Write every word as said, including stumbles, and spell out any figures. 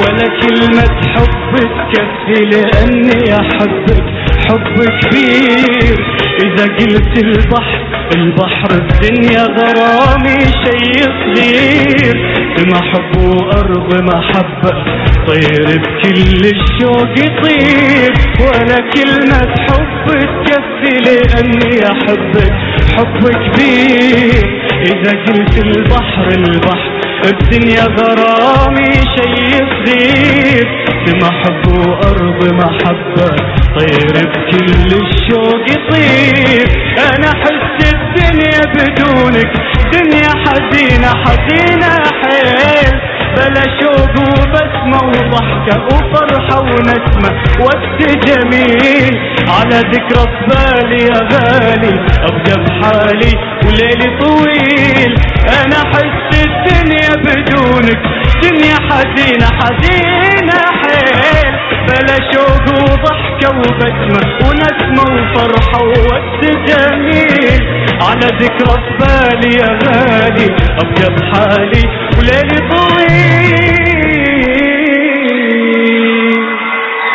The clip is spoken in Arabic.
ولا كلمة حب تكفي لأني أحبك حب كبير. إذا قلت البحر البحر الدنيا غرامي شي صغير. محب وأرض محبة طير بكل الشوق يطير. ولا كلمة حب تكفي لأني أحبك حب كبير. إذا قلت البحر البحر الدنيا غرامي شي صغير. محب وأرض محبة طير بكل الشوق يطير. أنا حس الدنيا بدونك دنيا حزينة حزينة حيل. بلا شوق وبسمة وضحكة وفرحة ونسمة وقت جميل. على ذكرى ببالي يا غالي أبقى بحالي وليلي طويل. أنا حس الدنيا بدونك دنيا حزينة حزينة حيل. بلا شوق وضحكة وبسمة ونسمة وفرحة ووقت جميل. على ذكرى ببالي يا غالي أبقى بحالي وليلي